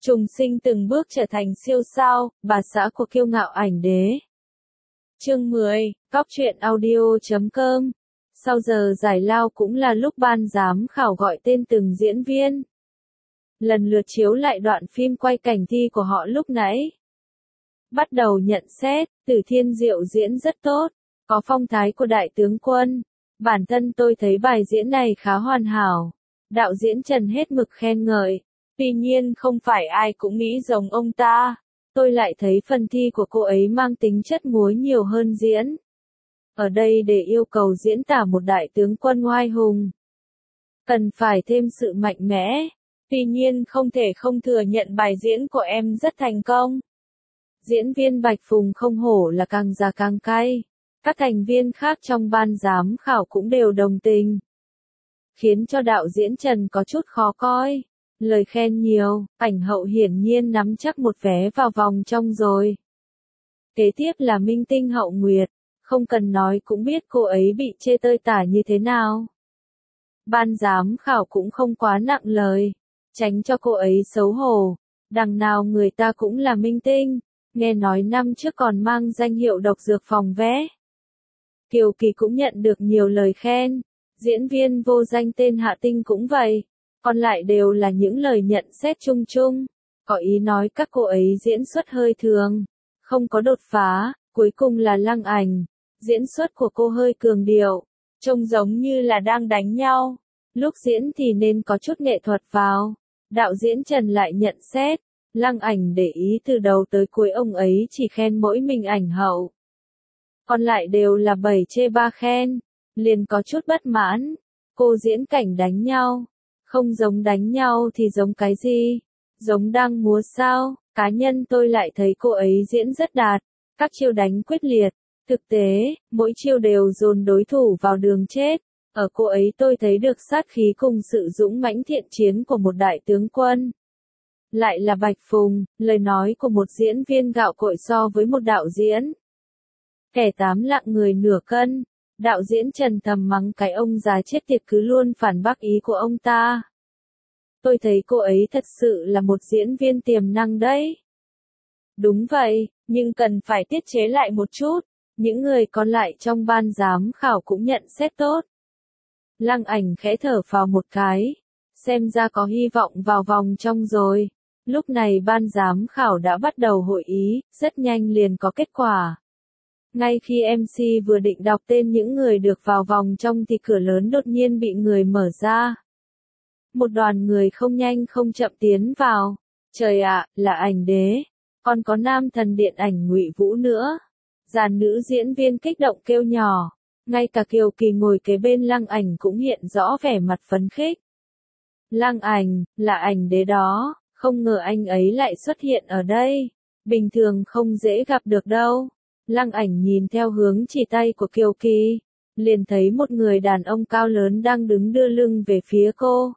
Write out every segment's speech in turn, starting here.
Trùng sinh từng bước trở thành siêu sao, bà xã của kiêu ngạo ảnh đế. Chương 10, Góc truyện audio.com. Sau giờ giải lao cũng là lúc ban giám khảo gọi tên từng diễn viên. Lần lượt chiếu lại đoạn phim quay cảnh thi của họ lúc nãy. Bắt đầu nhận xét, Tử Thiên Diệu diễn rất tốt, có phong thái của đại tướng quân. Bản thân tôi thấy bài diễn này khá hoàn hảo. Đạo diễn Trần hết mực khen ngợi. Tuy nhiên không phải ai cũng nghĩ giống ông ta. Tôi lại thấy phần thi của cô ấy mang tính chất múa nhiều hơn diễn. Ở đây để yêu cầu diễn tả một đại tướng quân oai hùng. Cần phải thêm sự mạnh mẽ. Tuy nhiên không thể không thừa nhận bài diễn của em rất thành công. Diễn viên Bạch Phùng không hổ là càng già càng cay. Các thành viên khác trong ban giám khảo cũng đều đồng tình. Khiến cho đạo diễn Trần có chút khó coi. Lời khen nhiều, ảnh hậu hiển nhiên nắm chắc một vé vào vòng trong rồi. Kế tiếp là minh tinh Hậu Nguyệt, không cần nói cũng biết cô ấy bị chê tơi tả như thế nào. Ban giám khảo cũng không quá nặng lời, tránh cho cô ấy xấu hổ, đằng nào người ta cũng là minh tinh, nghe nói năm trước còn mang danh hiệu độc dược phòng vé. Kiều Kỳ cũng nhận được nhiều lời khen, diễn viên vô danh tên Hạ Tinh cũng vậy. Còn lại đều là những lời nhận xét chung chung, có ý nói các cô ấy diễn xuất hơi thường, không có đột phá, cuối cùng là Lăng Ảnh, diễn xuất của cô hơi cường điệu, trông giống như là đang đánh nhau, lúc diễn thì nên có chút nghệ thuật vào. Đạo diễn Trần lại nhận xét, Lăng Ảnh để ý từ đầu tới cuối ông ấy chỉ khen mỗi mình ảnh hậu. Còn lại đều là 7 chê 3 khen, liền có chút bất mãn, cô diễn cảnh đánh nhau. Không giống đánh nhau thì giống cái gì? Giống đang múa sao? Cá nhân tôi lại thấy cô ấy diễn rất đạt. Các chiêu đánh quyết liệt. Thực tế, mỗi chiêu đều dồn đối thủ vào đường chết. Ở cô ấy tôi thấy được sát khí cùng sự dũng mãnh thiện chiến của một đại tướng quân. Lại là Bạch Phùng, lời nói của một diễn viên gạo cội so với một đạo diễn. Kẻ tám lạng người nửa cân. Đạo diễn Trần thầm mắng cái ông già chết tiệt cứ luôn phản bác ý của ông ta. Tôi thấy cô ấy thật sự là một diễn viên tiềm năng đấy. Đúng vậy, nhưng cần phải tiết chế lại một chút. Những người còn lại trong ban giám khảo cũng nhận xét tốt. Lăng Ảnh khẽ thở phào một cái. Xem ra có hy vọng vào vòng trong rồi. Lúc này ban giám khảo đã bắt đầu hội ý, rất nhanh liền có kết quả. Ngay khi MC vừa định đọc tên những người được vào vòng trong thì cửa lớn đột nhiên bị người mở ra. Một đoàn người không nhanh không chậm tiến vào. Trời ạ, là ảnh đế. Còn có nam thần điện ảnh Ngụy Vũ nữa. Dàn nữ diễn viên kích động kêu nhỏ. Ngay cả Kiều Kỳ ngồi kế bên Lăng Ảnh cũng hiện rõ vẻ mặt phấn khích. Lăng Ảnh, là ảnh đế đó, không ngờ anh ấy lại xuất hiện ở đây. Bình thường không dễ gặp được đâu. Lăng Ảnh nhìn theo hướng chỉ tay của Kiều Kỳ, liền thấy một người đàn ông cao lớn đang đứng đưa lưng về phía cô.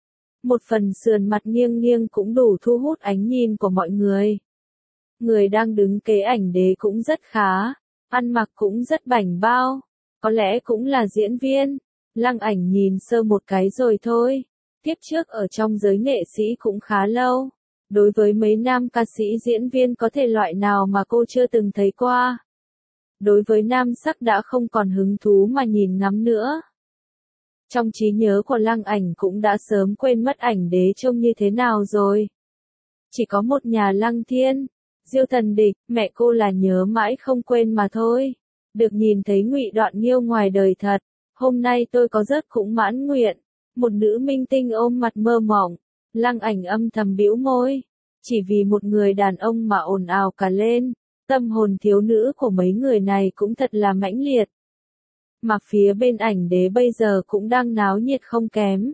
Một phần sườn mặt nghiêng nghiêng cũng đủ thu hút ánh nhìn của mọi người. Người đang đứng kế ảnh đế cũng rất khá, ăn mặc cũng rất bảnh bao, có lẽ cũng là diễn viên. Lăng Ảnh nhìn sơ một cái rồi thôi, tiếp trước ở trong giới nghệ sĩ cũng khá lâu. Đối với mấy nam ca sĩ diễn viên có thể loại nào mà cô chưa từng thấy qua. Đối với nam sắc đã không còn hứng thú mà nhìn ngắm nữa. Trong trí nhớ của Lăng Ảnh cũng đã sớm quên mất ảnh đế trông như thế nào rồi. Chỉ có một nhà Lăng Thiên, Diêu Thần Địch, mẹ cô là nhớ mãi không quên mà thôi. Được nhìn thấy Ngụy Đoạn Nghiêu ngoài đời thật, hôm nay tôi có rất cũng mãn nguyện. Một nữ minh tinh ôm mặt mơ mộng. Lăng Ảnh âm thầm bĩu môi, chỉ vì một người đàn ông mà ồn ào cả lên, tâm hồn thiếu nữ của mấy người này cũng thật là mãnh liệt. Mà phía bên ảnh đế bây giờ cũng đang náo nhiệt không kém.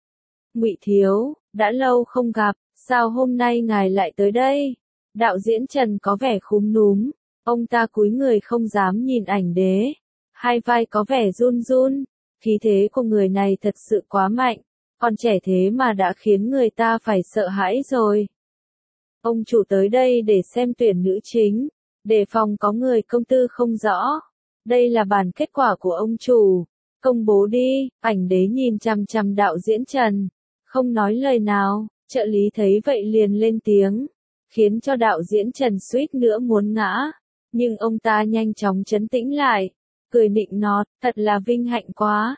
Ngụy thiếu, đã lâu không gặp, sao hôm nay ngài lại tới đây? Đạo diễn Trần có vẻ khúm núm, ông ta cúi người không dám nhìn ảnh đế, hai vai có vẻ run run, khí thế của người này thật sự quá mạnh. Còn trẻ thế mà đã khiến người ta phải sợ hãi rồi. Ông chủ tới đây để xem tuyển nữ chính, đề phòng có người công tư không rõ. Đây là bản kết quả của ông chủ, công bố đi. Ảnh đế nhìn chằm chằm đạo diễn Trần, không nói lời nào, Trợ lý thấy vậy liền lên tiếng, khiến cho đạo diễn Trần suýt nữa muốn ngã. Nhưng ông ta nhanh chóng trấn tĩnh lại, cười nịnh nọt, thật là vinh hạnh quá.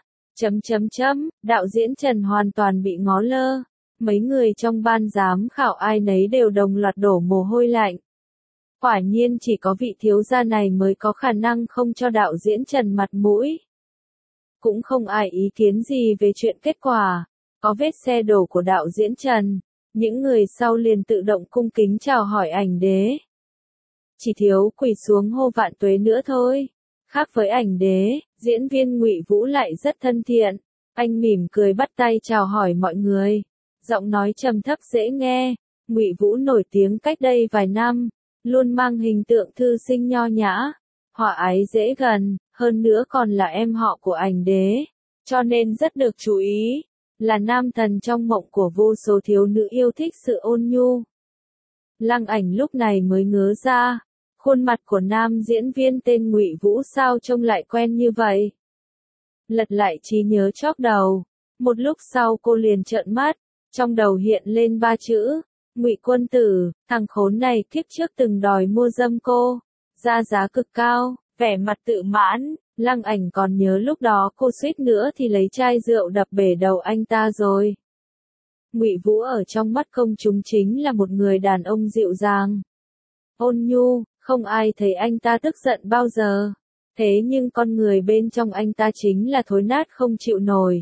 Đạo diễn Trần hoàn toàn bị ngó lơ. Mấy người trong ban giám khảo ai nấy đều đồng loạt đổ mồ hôi lạnh. Quả nhiên chỉ có vị thiếu gia này mới có khả năng không cho đạo diễn Trần mặt mũi. Cũng không ai ý kiến gì về chuyện kết quả. Có vết xe đổ của đạo diễn Trần, những người sau liền tự động cung kính chào hỏi ảnh đế. Chỉ thiếu quỳ xuống hô vạn tuế nữa thôi. Khác với ảnh đế, diễn viên Ngụy Vũ lại rất thân thiện. Anh mỉm cười bắt tay chào hỏi mọi người. Giọng nói trầm thấp dễ nghe. Ngụy Vũ nổi tiếng cách đây vài năm, luôn mang hình tượng thư sinh nho nhã, hòa ái dễ gần, hơn nữa còn là em họ của ảnh đế, cho nên rất được chú ý, là nam thần trong mộng của vô số thiếu nữ yêu thích sự ôn nhu. Lăng Ảnh lúc này mới ngớ ra, khuôn mặt của nam diễn viên tên Ngụy Vũ sao trông lại quen như vậy. Lật lại trí nhớ chóp đầu, một lúc sau cô liền trợn mắt, trong đầu hiện lên 3 chữ, Ngụy Quân Tử, thằng khốn này kiếp trước từng đòi mua dâm cô, ra giá cực cao, vẻ mặt tự mãn. Lăng Ảnh còn nhớ lúc đó cô suýt nữa thì lấy chai rượu đập bể đầu anh ta rồi. Ngụy Vũ ở trong mắt công chúng chính là một người đàn ông dịu dàng, ôn nhu, không ai thấy anh ta tức giận bao giờ. Thế nhưng con người bên trong anh ta chính là thối nát không chịu nổi.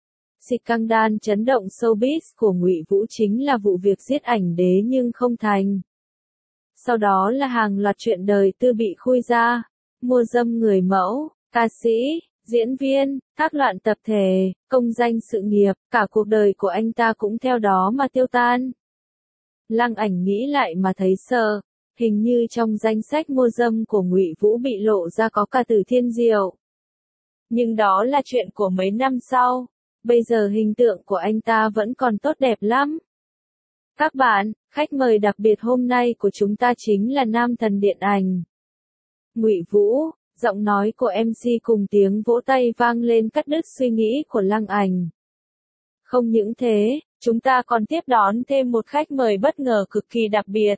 Scandal chấn động showbiz của Ngụy Vũ chính là vụ việc giết ảnh đế nhưng không thành. Sau đó là hàng loạt chuyện đời tư bị khui ra, mua dâm người mẫu, ca sĩ, diễn viên, thác loạn tập thể, công danh sự nghiệp, cả cuộc đời của anh ta cũng theo đó mà tiêu tan. Lăng Ảnh nghĩ lại mà thấy sợ, hình như trong danh sách mua dâm của Ngụy Vũ bị lộ ra có cả Từ Thiên Diệu. Nhưng đó là chuyện của mấy năm sau, bây giờ hình tượng của anh ta vẫn còn tốt đẹp lắm. Các bạn, khách mời đặc biệt hôm nay của chúng ta chính là nam thần điện ảnh Ngụy Vũ. Giọng nói của MC cùng tiếng vỗ tay vang lên cắt đứt suy nghĩ của Lăng Ảnh. Không những thế, chúng ta còn tiếp đón thêm một khách mời bất ngờ cực kỳ đặc biệt.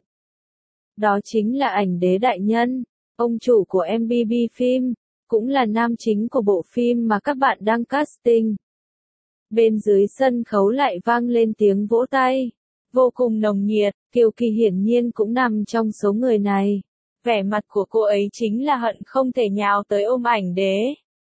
Đó chính là ảnh đế đại nhân, ông chủ của MBB phim, cũng là nam chính của bộ phim mà các bạn đang casting. Bên dưới sân khấu lại vang lên tiếng vỗ tay, vô cùng nồng nhiệt. Kiều Kỳ hiển nhiên cũng nằm trong số người này. Vẻ mặt của cô ấy chính là hận không thể nhào tới ôm ảnh đế.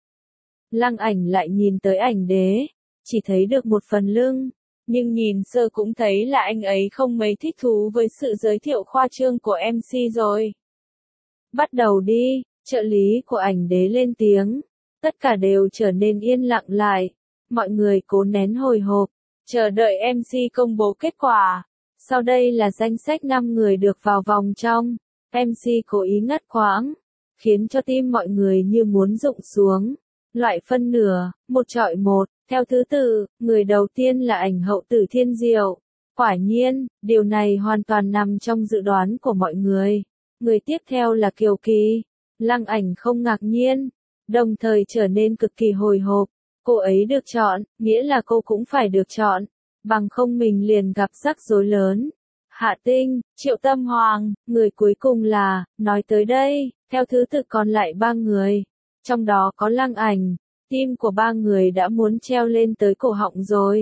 Lăng Ảnh lại nhìn tới ảnh đế, chỉ thấy được một phần lưng, nhưng nhìn sơ cũng thấy là anh ấy không mấy thích thú với sự giới thiệu khoa trương của MC rồi. Bắt đầu đi, trợ lý của ảnh đế lên tiếng, tất cả đều trở nên yên lặng lại, mọi người cố nén hồi hộp, chờ đợi MC công bố kết quả. Sau đây là danh sách 5 người được vào vòng trong. MC cố ý ngắt quãng, khiến cho tim mọi người như muốn rụng xuống. Loại phân nửa, 1-1, theo thứ tự, người đầu tiên là ảnh hậu Từ Thiên Diệu. Quả nhiên, điều này hoàn toàn nằm trong dự đoán của mọi người. Người tiếp theo là Kiều Kỳ. Lăng Ảnh không ngạc nhiên, đồng thời trở nên cực kỳ hồi hộp. Cô ấy được chọn, nghĩa là cô cũng phải được chọn, bằng không mình liền gặp rắc rối lớn. Hạ Tinh, Triệu Tâm Hoàng, người cuối cùng là, nói tới đây, theo thứ tự còn lại 3 người. Trong đó có Lăng Ảnh, tim của 3 người đã muốn treo lên tới cổ họng rồi.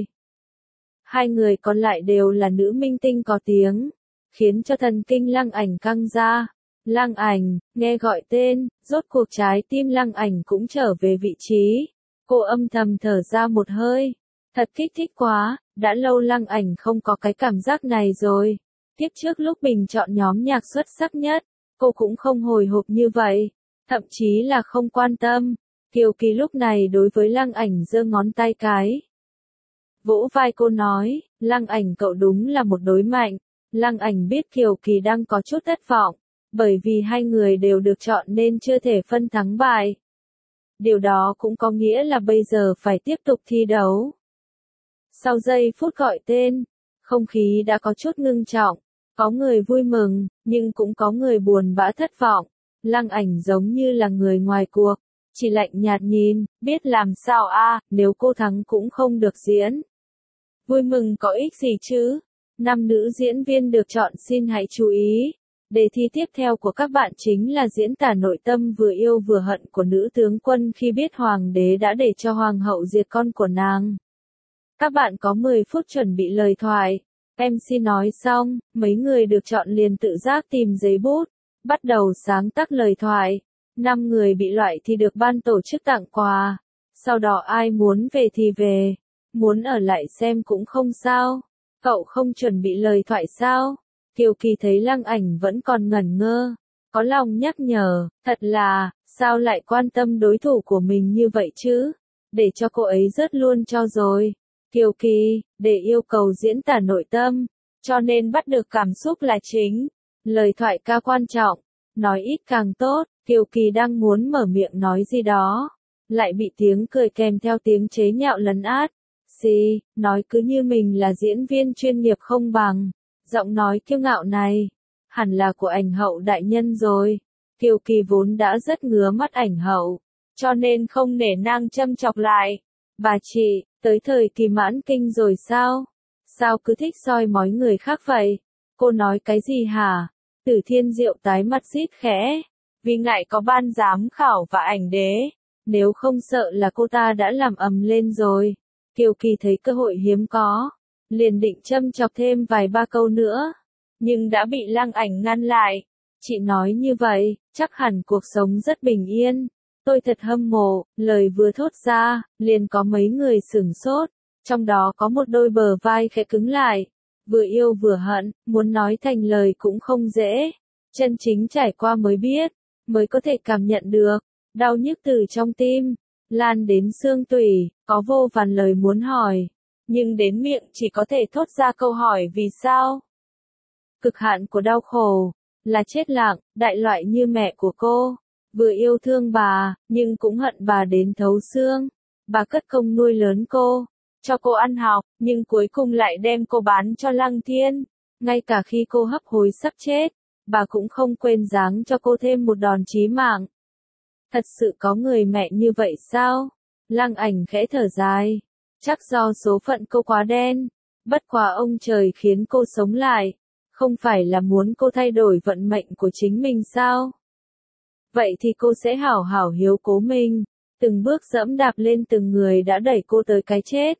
2 người còn lại đều là nữ minh tinh có tiếng, khiến cho thần kinh Lăng Ảnh căng ra. Lăng Ảnh, nghe gọi tên, rốt cuộc trái tim Lăng Ảnh cũng trở về vị trí. Cô âm thầm thở ra một hơi. Thật kích thích quá, đã lâu Lăng Ảnh không có cái cảm giác này rồi. Tiếp trước lúc bình chọn nhóm nhạc xuất sắc nhất, cô cũng không hồi hộp như vậy, thậm chí là không quan tâm. Kiều Kỳ lúc này đối với Lăng Ảnh giơ ngón tay cái. Vỗ vai cô nói, Lăng Ảnh cậu đúng là một đối mạnh. Lăng Ảnh biết Kiều Kỳ đang có chút thất vọng, bởi vì 2 người đều được chọn nên chưa thể phân thắng bại. Điều đó cũng có nghĩa là bây giờ phải tiếp tục thi đấu. Sau giây phút gọi tên, không khí đã có chút ngưng trọng. Có người vui mừng, nhưng cũng có người buồn bã thất vọng. Lăng Ảnh giống như là người ngoài cuộc, chỉ lạnh nhạt nhìn, biết làm sao a, nếu cô thắng cũng không được diễn. Vui mừng có ích gì chứ? 5 nữ diễn viên được chọn xin hãy chú ý. Đề thi tiếp theo của các bạn chính là diễn tả nội tâm vừa yêu vừa hận của nữ tướng quân khi biết hoàng đế đã để cho hoàng hậu diệt con của nàng. Các bạn có 10 phút chuẩn bị lời thoại. MC nói xong, mấy người được chọn liền tự giác tìm giấy bút, bắt đầu sáng tác lời thoại. 5 người bị loại thì được ban tổ chức tặng quà. Sau đó ai muốn về thì về, muốn ở lại xem cũng không sao. Cậu không chuẩn bị lời thoại sao? Kiều Kỳ thấy Lăng Ảnh vẫn còn ngẩn ngơ, có lòng nhắc nhở, thật là, sao lại quan tâm đối thủ của mình như vậy chứ? Để cho cô ấy rớt luôn cho rồi. Kiều Kỳ, để yêu cầu diễn tả nội tâm, cho nên bắt được cảm xúc là chính. Lời thoại ca quan trọng, nói ít càng tốt. Kiều Kỳ đang muốn mở miệng nói gì đó, lại bị tiếng cười kèm theo tiếng chế nhạo lấn át. Xì, nói cứ như mình là diễn viên chuyên nghiệp không bằng. Giọng nói kiêu ngạo này, hẳn là của ảnh hậu đại nhân rồi. Kiều Kỳ vốn đã rất ngứa mắt ảnh hậu, cho nên không nể nang châm chọc lại. Bà chị, tới thời kỳ mãn kinh rồi sao? Sao cứ thích soi mói người khác vậy? Cô nói cái gì hả? Tử Thiên Diệu tái mặt rít khẽ, vì ngại có ban giám khảo và ảnh đế, nếu không sợ là cô ta đã làm ầm lên rồi. Kiều Kỳ thấy cơ hội hiếm có, liền định châm chọc thêm vài ba câu nữa, nhưng đã bị Lăng Ảnh ngăn lại. Chị nói như vậy, chắc hẳn cuộc sống rất bình yên. Tôi thật hâm mộ. Lời vừa thốt ra, liền có mấy người sửng sốt, trong đó có một đôi bờ vai khẽ cứng lại. Vừa yêu vừa hận, muốn nói thành lời cũng không dễ. Chân chính trải qua mới biết, mới có thể cảm nhận được. Đau nhức từ trong tim, lan đến xương tủy, có vô vàn lời muốn hỏi. Nhưng đến miệng chỉ có thể thốt ra câu hỏi vì sao. Cực hạn của đau khổ, là chết lặng, đại loại như mẹ của cô. Vừa yêu thương bà, nhưng cũng hận bà đến thấu xương. Bà cất công nuôi lớn cô, cho cô ăn học, nhưng cuối cùng lại đem cô bán cho Lăng Thiên. Ngay cả khi cô hấp hối sắp chết, bà cũng không quên giáng cho cô thêm một đòn chí mạng. Thật sự có người mẹ như vậy sao? Lăng Ảnh khẽ thở dài. Chắc do số phận cô quá đen. Bất quá ông trời khiến cô sống lại. Không phải là muốn cô thay đổi vận mệnh của chính mình sao? Vậy thì cô sẽ hảo hảo hiếu cố mình. Từng bước dẫm đạp lên từng người đã đẩy cô tới cái chết.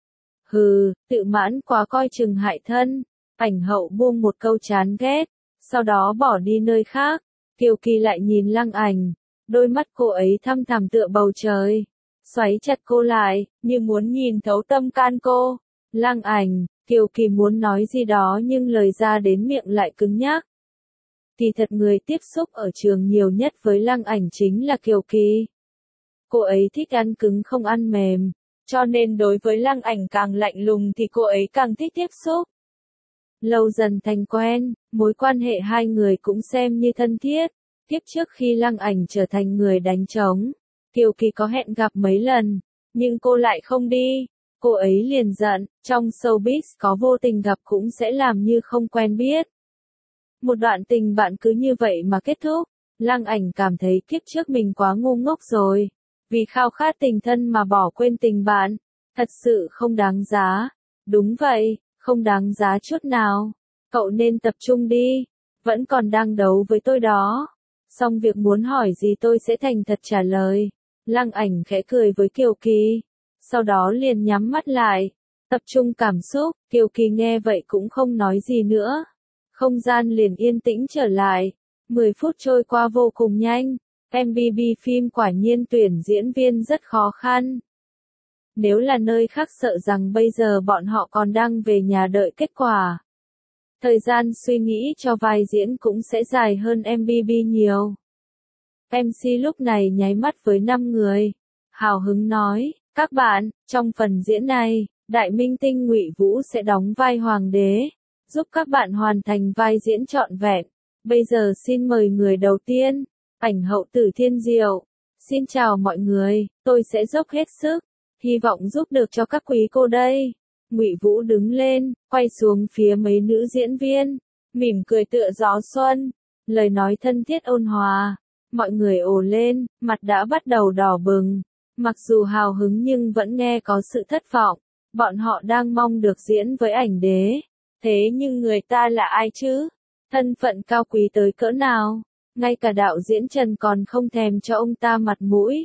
Hừ, tự mãn quá coi chừng hại thân. Ảnh hậu buông một câu chán ghét. Sau đó bỏ đi nơi khác. Kiều Kỳ lại nhìn Lăng Ảnh. Đôi mắt cô ấy thăm thẳm tựa bầu trời. Xoáy chặt cô lại, như muốn nhìn thấu tâm can cô. Lăng Ảnh, Kiều Kỳ muốn nói gì đó nhưng lời ra đến miệng lại cứng nhắc. Kỳ thật người tiếp xúc ở trường nhiều nhất với Lăng Ảnh chính là Kiều Kỳ. Cô ấy thích ăn cứng không ăn mềm, cho nên đối với Lăng Ảnh càng lạnh lùng thì cô ấy càng thích tiếp xúc. Lâu dần thành quen, mối quan hệ hai người cũng xem như thân thiết. Tiếp trước khi Lăng Ảnh trở thành người đánh trống, Kiều Kỳ có hẹn gặp mấy lần, nhưng cô lại không đi. Cô ấy liền giận, trong showbiz có vô tình gặp cũng sẽ làm như không quen biết. Một đoạn tình bạn cứ như vậy mà kết thúc. Lăng Ảnh cảm thấy kiếp trước mình quá ngu ngốc rồi. Vì khao khát tình thân mà bỏ quên tình bạn. Thật sự không đáng giá. Đúng vậy, không đáng giá chút nào. Cậu nên tập trung đi. Vẫn còn đang đấu với tôi đó. Xong việc muốn hỏi gì tôi sẽ thành thật trả lời. Lăng Ảnh khẽ cười với Kiều Kỳ. Sau đó liền nhắm mắt lại. Tập trung cảm xúc. Kiều Kỳ nghe vậy cũng không nói gì nữa. Không gian liền yên tĩnh trở lại. 10 phút trôi qua vô cùng nhanh. MBB phim quả nhiên tuyển diễn viên rất khó khăn. Nếu là nơi khác sợ rằng bây giờ bọn họ còn đang về nhà đợi kết quả. Thời gian suy nghĩ cho vai diễn cũng sẽ dài hơn MBB nhiều. MC lúc này nháy mắt với 5 người. Hào hứng nói, các bạn, trong phần diễn này, đại minh tinh Ngụy Vũ sẽ đóng vai hoàng đế, giúp các bạn hoàn thành vai diễn trọn vẹn. Bây giờ xin mời người đầu tiên, ảnh hậu Tử Thiên Diệu. Xin chào mọi người, tôi sẽ dốc hết sức, hy vọng giúp được cho các quý cô đây. Ngụy Vũ đứng lên, quay xuống phía mấy nữ diễn viên, mỉm cười tựa gió xuân, lời nói thân thiết ôn hòa. Mọi người ồ lên, mặt đã bắt đầu đỏ bừng. Mặc dù hào hứng nhưng vẫn nghe có sự thất vọng. Bọn họ đang mong được diễn với ảnh đế. Thế nhưng người ta là ai chứ? Thân phận cao quý tới cỡ nào? Ngay cả đạo diễn Trần còn không thèm cho ông ta mặt mũi.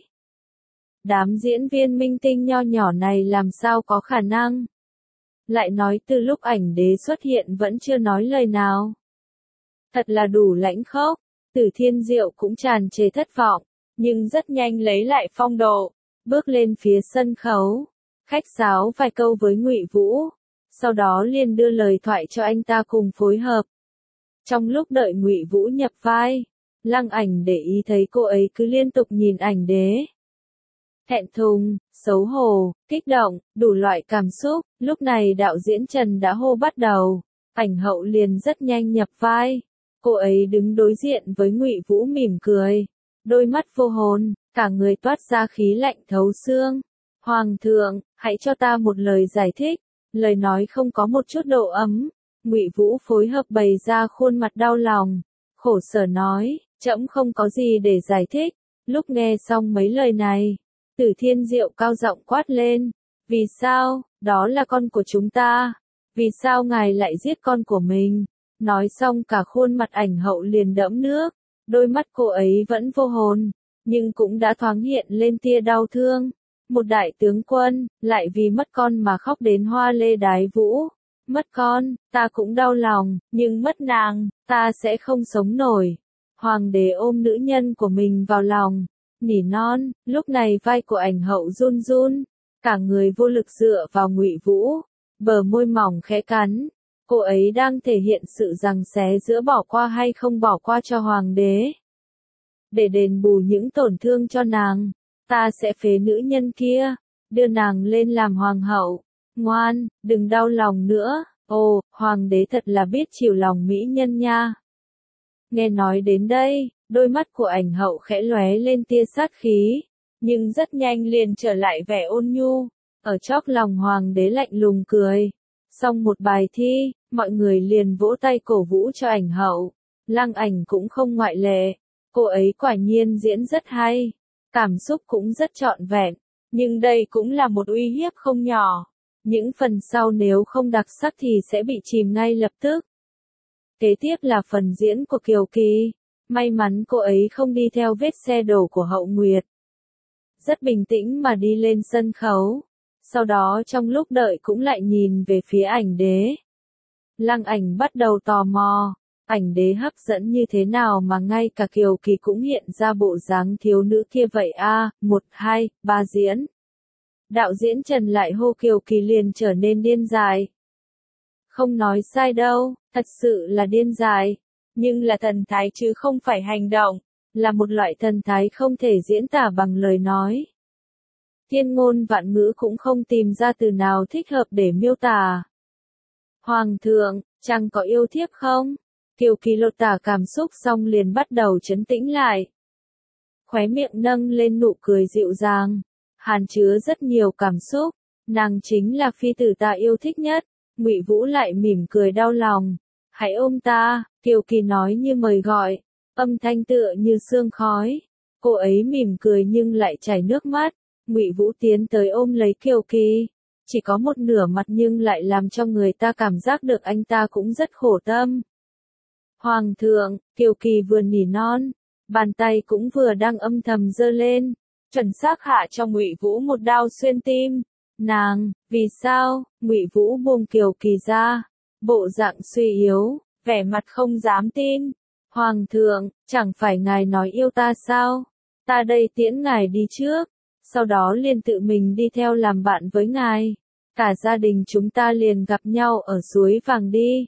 Đám diễn viên minh tinh nho nhỏ này làm sao có khả năng? Lại nói từ lúc ảnh đế xuất hiện vẫn chưa nói lời nào. Thật là đủ lãnh khốc. Tử Thiên Diệu cũng tràn trề thất vọng, nhưng rất nhanh lấy lại phong độ, bước lên phía sân khấu, khách sáo vài câu với Ngụy Vũ, sau đó liền đưa lời thoại cho anh ta cùng phối hợp. Trong lúc đợi Ngụy Vũ nhập vai, Lăng Ảnh để ý thấy cô ấy cứ liên tục nhìn ảnh đế. Thẹn thùng, xấu hổ, kích động, đủ loại cảm xúc, lúc này đạo diễn Trần đã hô bắt đầu, ảnh hậu liền rất nhanh nhập vai. Cô ấy đứng đối diện với Ngụy Vũ mỉm cười, đôi mắt vô hồn, cả người toát ra khí lạnh thấu xương. Hoàng thượng, hãy cho ta một lời giải thích. Lời nói không có một chút độ ấm. Ngụy Vũ phối hợp bày ra khuôn mặt đau lòng, khổ sở nói, trẫm không có gì để giải thích. Lúc nghe xong mấy lời này, Tử Thiên Diệu cao giọng quát lên, vì sao, đó là con của chúng ta, vì sao ngài lại giết con của mình? Nói xong cả khuôn mặt ảnh hậu liền đẫm nước, đôi mắt cô ấy vẫn vô hồn, nhưng cũng đã thoáng hiện lên tia đau thương. Một đại tướng quân, lại vì mất con mà khóc đến hoa lê đái vũ. Mất con, ta cũng đau lòng, nhưng mất nàng, ta sẽ không sống nổi. Hoàng đế ôm nữ nhân của mình vào lòng, nỉ non, lúc này vai của ảnh hậu run run, cả người vô lực dựa vào Ngụy Vũ, bờ môi mỏng khẽ cắn. Cô ấy đang thể hiện sự giằng xé giữa bỏ qua hay không bỏ qua cho hoàng đế. Để đền bù những tổn thương cho nàng, ta sẽ phế nữ nhân kia, đưa nàng lên làm hoàng hậu. Ngoan, đừng đau lòng nữa. Ồ, hoàng đế thật là biết chiều lòng mỹ nhân nha. Nghe nói đến đây, đôi mắt của ảnh hậu khẽ lóe lên tia sát khí, nhưng rất nhanh liền trở lại vẻ ôn nhu. Ở chóp lòng hoàng đế lạnh lùng cười. Xong một bài thi, mọi người liền vỗ tay cổ vũ cho ảnh hậu. Lăng Ảnh cũng không ngoại lệ. Cô ấy quả nhiên diễn rất hay, cảm xúc cũng rất trọn vẹn, nhưng đây cũng là một uy hiếp không nhỏ. Những phần sau nếu không đặc sắc thì sẽ bị chìm ngay lập tức. Kế tiếp là phần diễn của Kiều Kỳ. May mắn cô ấy không đi theo vết xe đổ của Hậu Nguyệt. Rất bình tĩnh mà đi lên sân khấu. Sau đó trong lúc đợi cũng lại nhìn về phía ảnh đế. Lăng Ảnh bắt đầu tò mò, ảnh đế hấp dẫn như thế nào mà ngay cả Kiều Kỳ cũng hiện ra bộ dáng thiếu nữ kia vậy a? 1, 2, 3 diễn. Đạo diễn Trần lại hô Kiều Kỳ liền trở nên điên dại. Không nói sai đâu, thật sự là điên dại, nhưng là thần thái chứ không phải hành động, là một loại thần thái không thể diễn tả bằng lời nói. Thiên ngôn vạn ngữ cũng không tìm ra từ nào thích hợp để miêu tả. Hoàng thượng, chàng có yêu thiếp không? Kiều Kỳ lột tả cảm xúc xong liền bắt đầu trấn tĩnh lại. Khóe miệng nâng lên nụ cười dịu dàng, hàn chứa rất nhiều cảm xúc, nàng chính là phi tử ta yêu thích nhất. Ngụy Vũ lại mỉm cười đau lòng, hãy ôm ta, Kiều Kỳ nói như mời gọi, âm thanh tựa như sương khói. Cô ấy mỉm cười nhưng lại chảy nước mắt. Ngụy Vũ tiến tới ôm lấy Kiều Kỳ, chỉ có một nửa mặt nhưng lại làm cho người ta cảm giác được anh ta cũng rất khổ tâm. Hoàng thượng, Kiều Kỳ vừa nỉ non, bàn tay cũng vừa đang âm thầm giơ lên, chuẩn xác hạ cho Ngụy Vũ một đao xuyên tim. Nàng, vì sao? Ngụy Vũ buông Kiều Kỳ ra, bộ dạng suy yếu, vẻ mặt không dám tin. Hoàng thượng, chẳng phải ngài nói yêu ta sao? Ta đây tiễn ngài đi trước, sau đó liền tự mình đi theo làm bạn với ngài. Cả gia đình chúng ta liền gặp nhau ở suối vàng đi.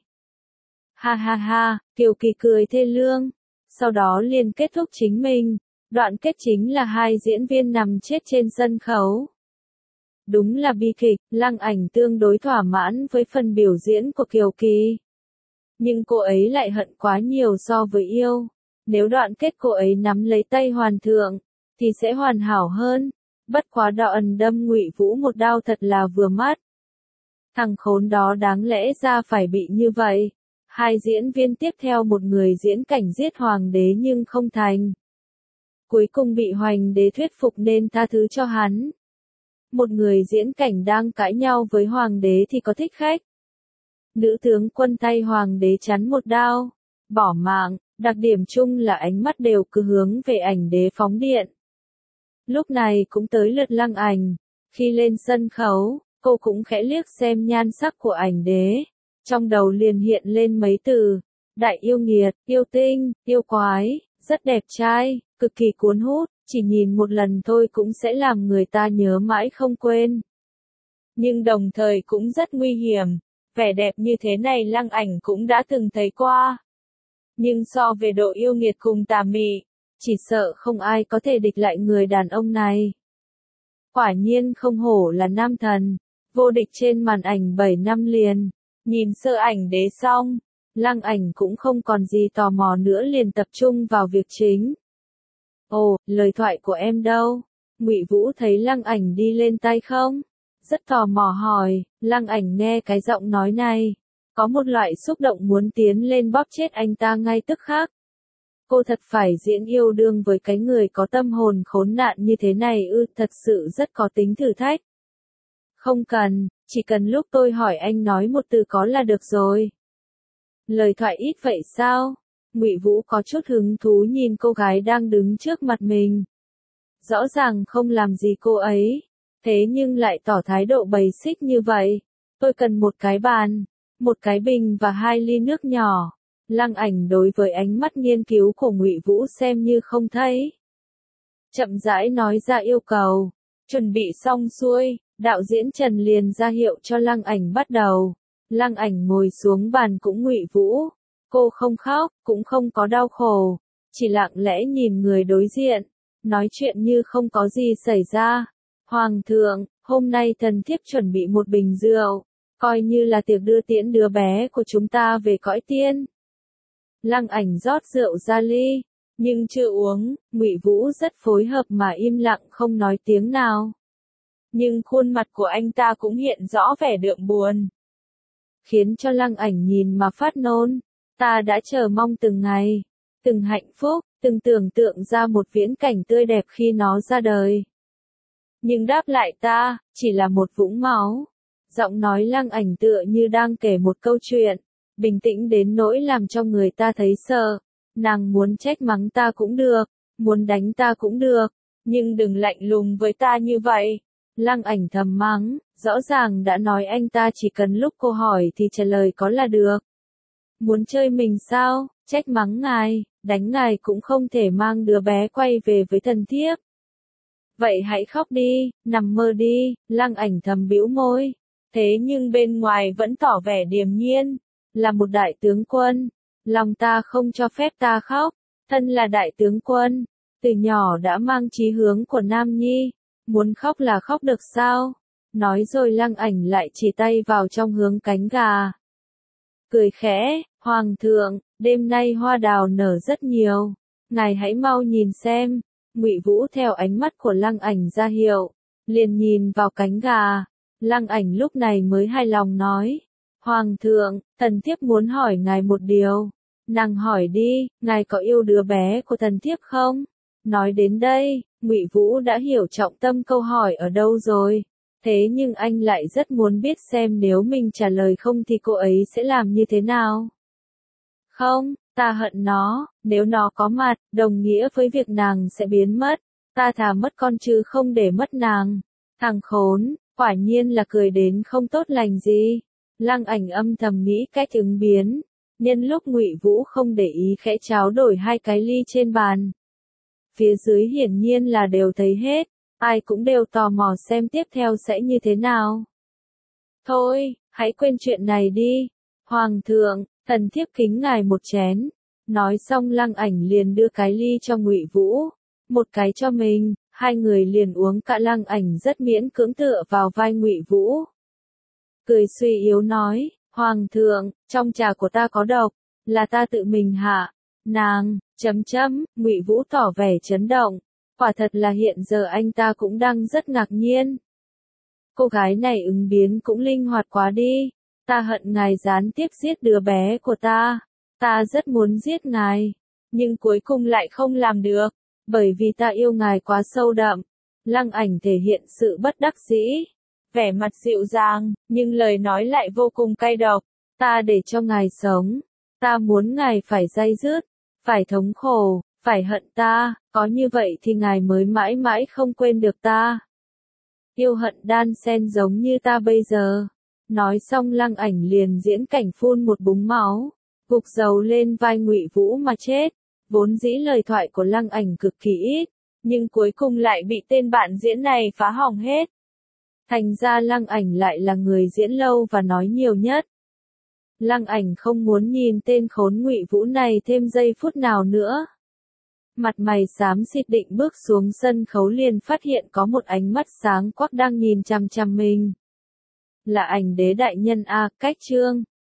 Ha ha ha, Kiều Kỳ cười thê lương, sau đó liền kết thúc chính mình. Đoạn kết chính là hai diễn viên nằm chết trên sân khấu. Đúng là bi kịch, Lăng Ảnh tương đối thỏa mãn với phần biểu diễn của Kiều Kỳ. Nhưng cô ấy lại hận quá nhiều so với yêu. Nếu đoạn kết cô ấy nắm lấy tay hoàng thượng, thì sẽ hoàn hảo hơn. Bất quá đạo ẩn đâm Ngụy Vũ một đao thật là vừa mắt. Thằng khốn đó đáng lẽ ra phải bị như vậy. Hai diễn viên tiếp theo một người diễn cảnh giết hoàng đế nhưng không thành. Cuối cùng bị hoàng đế thuyết phục nên tha thứ cho hắn. Một người diễn cảnh đang cãi nhau với hoàng đế thì có thích khách. Nữ tướng quân thay hoàng đế chắn một đao, bỏ mạng, đặc điểm chung là ánh mắt đều cứ hướng về ảnh đế phóng điện. Lúc này cũng tới lượt Lăng Ảnh, khi lên sân khấu, cô cũng khẽ liếc xem nhan sắc của ảnh đế, trong đầu liền hiện lên mấy từ, đại yêu nghiệt, yêu tinh, yêu quái, rất đẹp trai, cực kỳ cuốn hút, chỉ nhìn một lần thôi cũng sẽ làm người ta nhớ mãi không quên. Nhưng đồng thời cũng rất nguy hiểm, vẻ đẹp như thế này Lăng Ảnh cũng đã từng thấy qua. Nhưng so về độ yêu nghiệt cùng tà mị, chỉ sợ không ai có thể địch lại người đàn ông này. Quả nhiên không hổ là nam thần, vô địch trên màn ảnh 7 năm liền. Nhìn sơ ảnh đế xong, Lăng Ảnh cũng không còn gì tò mò nữa liền tập trung vào việc chính. Ồ, lời thoại của em đâu? Ngụy Vũ thấy Lăng Ảnh đi lên tay không? Rất tò mò hỏi. Lăng Ảnh nghe cái giọng nói này, có một loại xúc động muốn tiến lên bóp chết anh ta ngay tức khắc. Cô thật phải diễn yêu đương với cái người có tâm hồn khốn nạn như thế này ư, thật sự rất có tính thử thách. Không cần, chỉ cần lúc tôi hỏi anh nói một từ có là được rồi. Lời thoại ít vậy sao? Ngụy Vũ có chút hứng thú nhìn cô gái đang đứng trước mặt mình. Rõ ràng không làm gì cô ấy, thế nhưng lại tỏ thái độ bày xích như vậy. Tôi cần một cái bàn, một cái bình và 2 ly nước nhỏ. Lăng Ảnh đối với ánh mắt nghiên cứu của Ngụy Vũ xem như không thấy. Chậm rãi nói ra yêu cầu, chuẩn bị xong xuôi, đạo diễn Trần liền ra hiệu cho Lăng Ảnh bắt đầu. Lăng Ảnh ngồi xuống bàn cũng Ngụy Vũ, cô không khóc, cũng không có đau khổ, chỉ lặng lẽ nhìn người đối diện, nói chuyện như không có gì xảy ra. Hoàng thượng, hôm nay thần thiếp chuẩn bị một bình rượu, coi như là tiệc đưa tiễn đứa bé của chúng ta về cõi tiên. Lăng Ảnh rót rượu ra ly, nhưng chưa uống, Ngụy Vũ rất phối hợp mà im lặng không nói tiếng nào. Nhưng khuôn mặt của anh ta cũng hiện rõ vẻ đượm buồn, khiến cho Lăng Ảnh nhìn mà phát nôn. Ta đã chờ mong từng ngày, từng hạnh phúc, từng tưởng tượng ra một viễn cảnh tươi đẹp khi nó ra đời. Nhưng đáp lại ta, chỉ là một vũng máu. Giọng nói Lăng Ảnh tựa như đang kể một câu chuyện, bình tĩnh đến nỗi làm cho người ta thấy sợ. Nàng muốn trách mắng ta cũng được, muốn đánh ta cũng được, nhưng đừng lạnh lùng với ta như vậy. Lăng Ảnh thầm mắng, rõ ràng đã nói anh ta chỉ cần lúc cô hỏi thì trả lời có là được. Muốn chơi mình sao, trách mắng ngài, đánh ngài cũng không thể mang đứa bé quay về với thần thiếp. Vậy hãy khóc đi, nằm mơ đi, Lăng Ảnh thầm bĩu môi. Thế nhưng bên ngoài vẫn tỏ vẻ điềm nhiên, là một đại tướng quân. Lòng ta không cho phép ta khóc, thân là đại tướng quân, từ nhỏ đã mang chí hướng của Nam Nhi, muốn khóc là khóc được sao? Nói rồi Lăng Ảnh lại chỉ tay vào trong hướng cánh gà. Cười khẽ, Hoàng thượng, đêm nay hoa đào nở rất nhiều, ngài hãy mau nhìn xem. Ngụy Vũ theo ánh mắt của Lăng Ảnh ra hiệu, liền nhìn vào cánh gà. Lăng Ảnh lúc này mới hài lòng nói, Hoàng thượng, thần thiếp muốn hỏi ngài một điều. Nàng hỏi đi, ngài có yêu đứa bé của thần thiếp không? Nói đến đây, Ngụy Vũ đã hiểu trọng tâm câu hỏi ở đâu rồi. Thế nhưng anh lại rất muốn biết xem nếu mình trả lời không thì cô ấy sẽ làm như thế nào. Không, ta hận nó, nếu nó có mặt, đồng nghĩa với việc nàng sẽ biến mất. Ta thà mất con chứ không để mất nàng. Thằng khốn, quả nhiên là cười đến không tốt lành gì. Lăng Ảnh âm thầm nghĩ cách ứng biến. Nhân lúc Ngụy Vũ không để ý khẽ tráo đổi 2 cái ly trên bàn. Phía dưới hiển nhiên là đều thấy hết, ai cũng đều tò mò xem tiếp theo sẽ như thế nào. Thôi, hãy quên chuyện này đi. Hoàng thượng, thần thiếp kính ngài một chén. Nói xong Lăng Ảnh liền đưa cái ly cho Ngụy Vũ, một cái cho mình, 2 người liền uống cả. Lăng Ảnh rất miễn cưỡng tựa vào vai Ngụy Vũ. Cười suy yếu nói, Hoàng thượng, trong trà của ta có độc, là ta tự mình hạ. Nàng, Ngụy Vũ tỏ vẻ chấn động, quả thật là hiện giờ anh ta cũng đang rất ngạc nhiên. Cô gái này ứng biến cũng linh hoạt quá đi, ta hận ngài gián tiếp giết đứa bé của ta rất muốn giết ngài, nhưng cuối cùng lại không làm được, bởi vì ta yêu ngài quá sâu đậm. Lăng Ảnh thể hiện sự bất đắc dĩ, vẻ mặt dịu dàng, nhưng lời nói lại vô cùng cay độc. Ta để cho ngài sống. Ta muốn ngài phải day dứt, phải thống khổ, phải hận ta, có như vậy thì ngài mới mãi mãi không quên được ta. Yêu hận đan xen giống như ta bây giờ. Nói xong Lăng Ảnh liền diễn cảnh phun một búng máu, gục dầu lên vai Ngụy Vũ mà chết. Vốn dĩ lời thoại của Lăng Ảnh cực kỳ ít, nhưng cuối cùng lại bị tên bạn diễn này phá hỏng hết. Thành ra Lăng Ảnh lại là người diễn lâu và nói nhiều nhất. Lăng Ảnh không muốn nhìn tên khốn Ngụy Vũ này thêm giây phút nào nữa. Mặt mày xám xịt định bước xuống sân khấu liền phát hiện có một ánh mắt sáng quắc đang nhìn chằm chằm mình. Là Ảnh Đế đại nhân a, Cách Trương.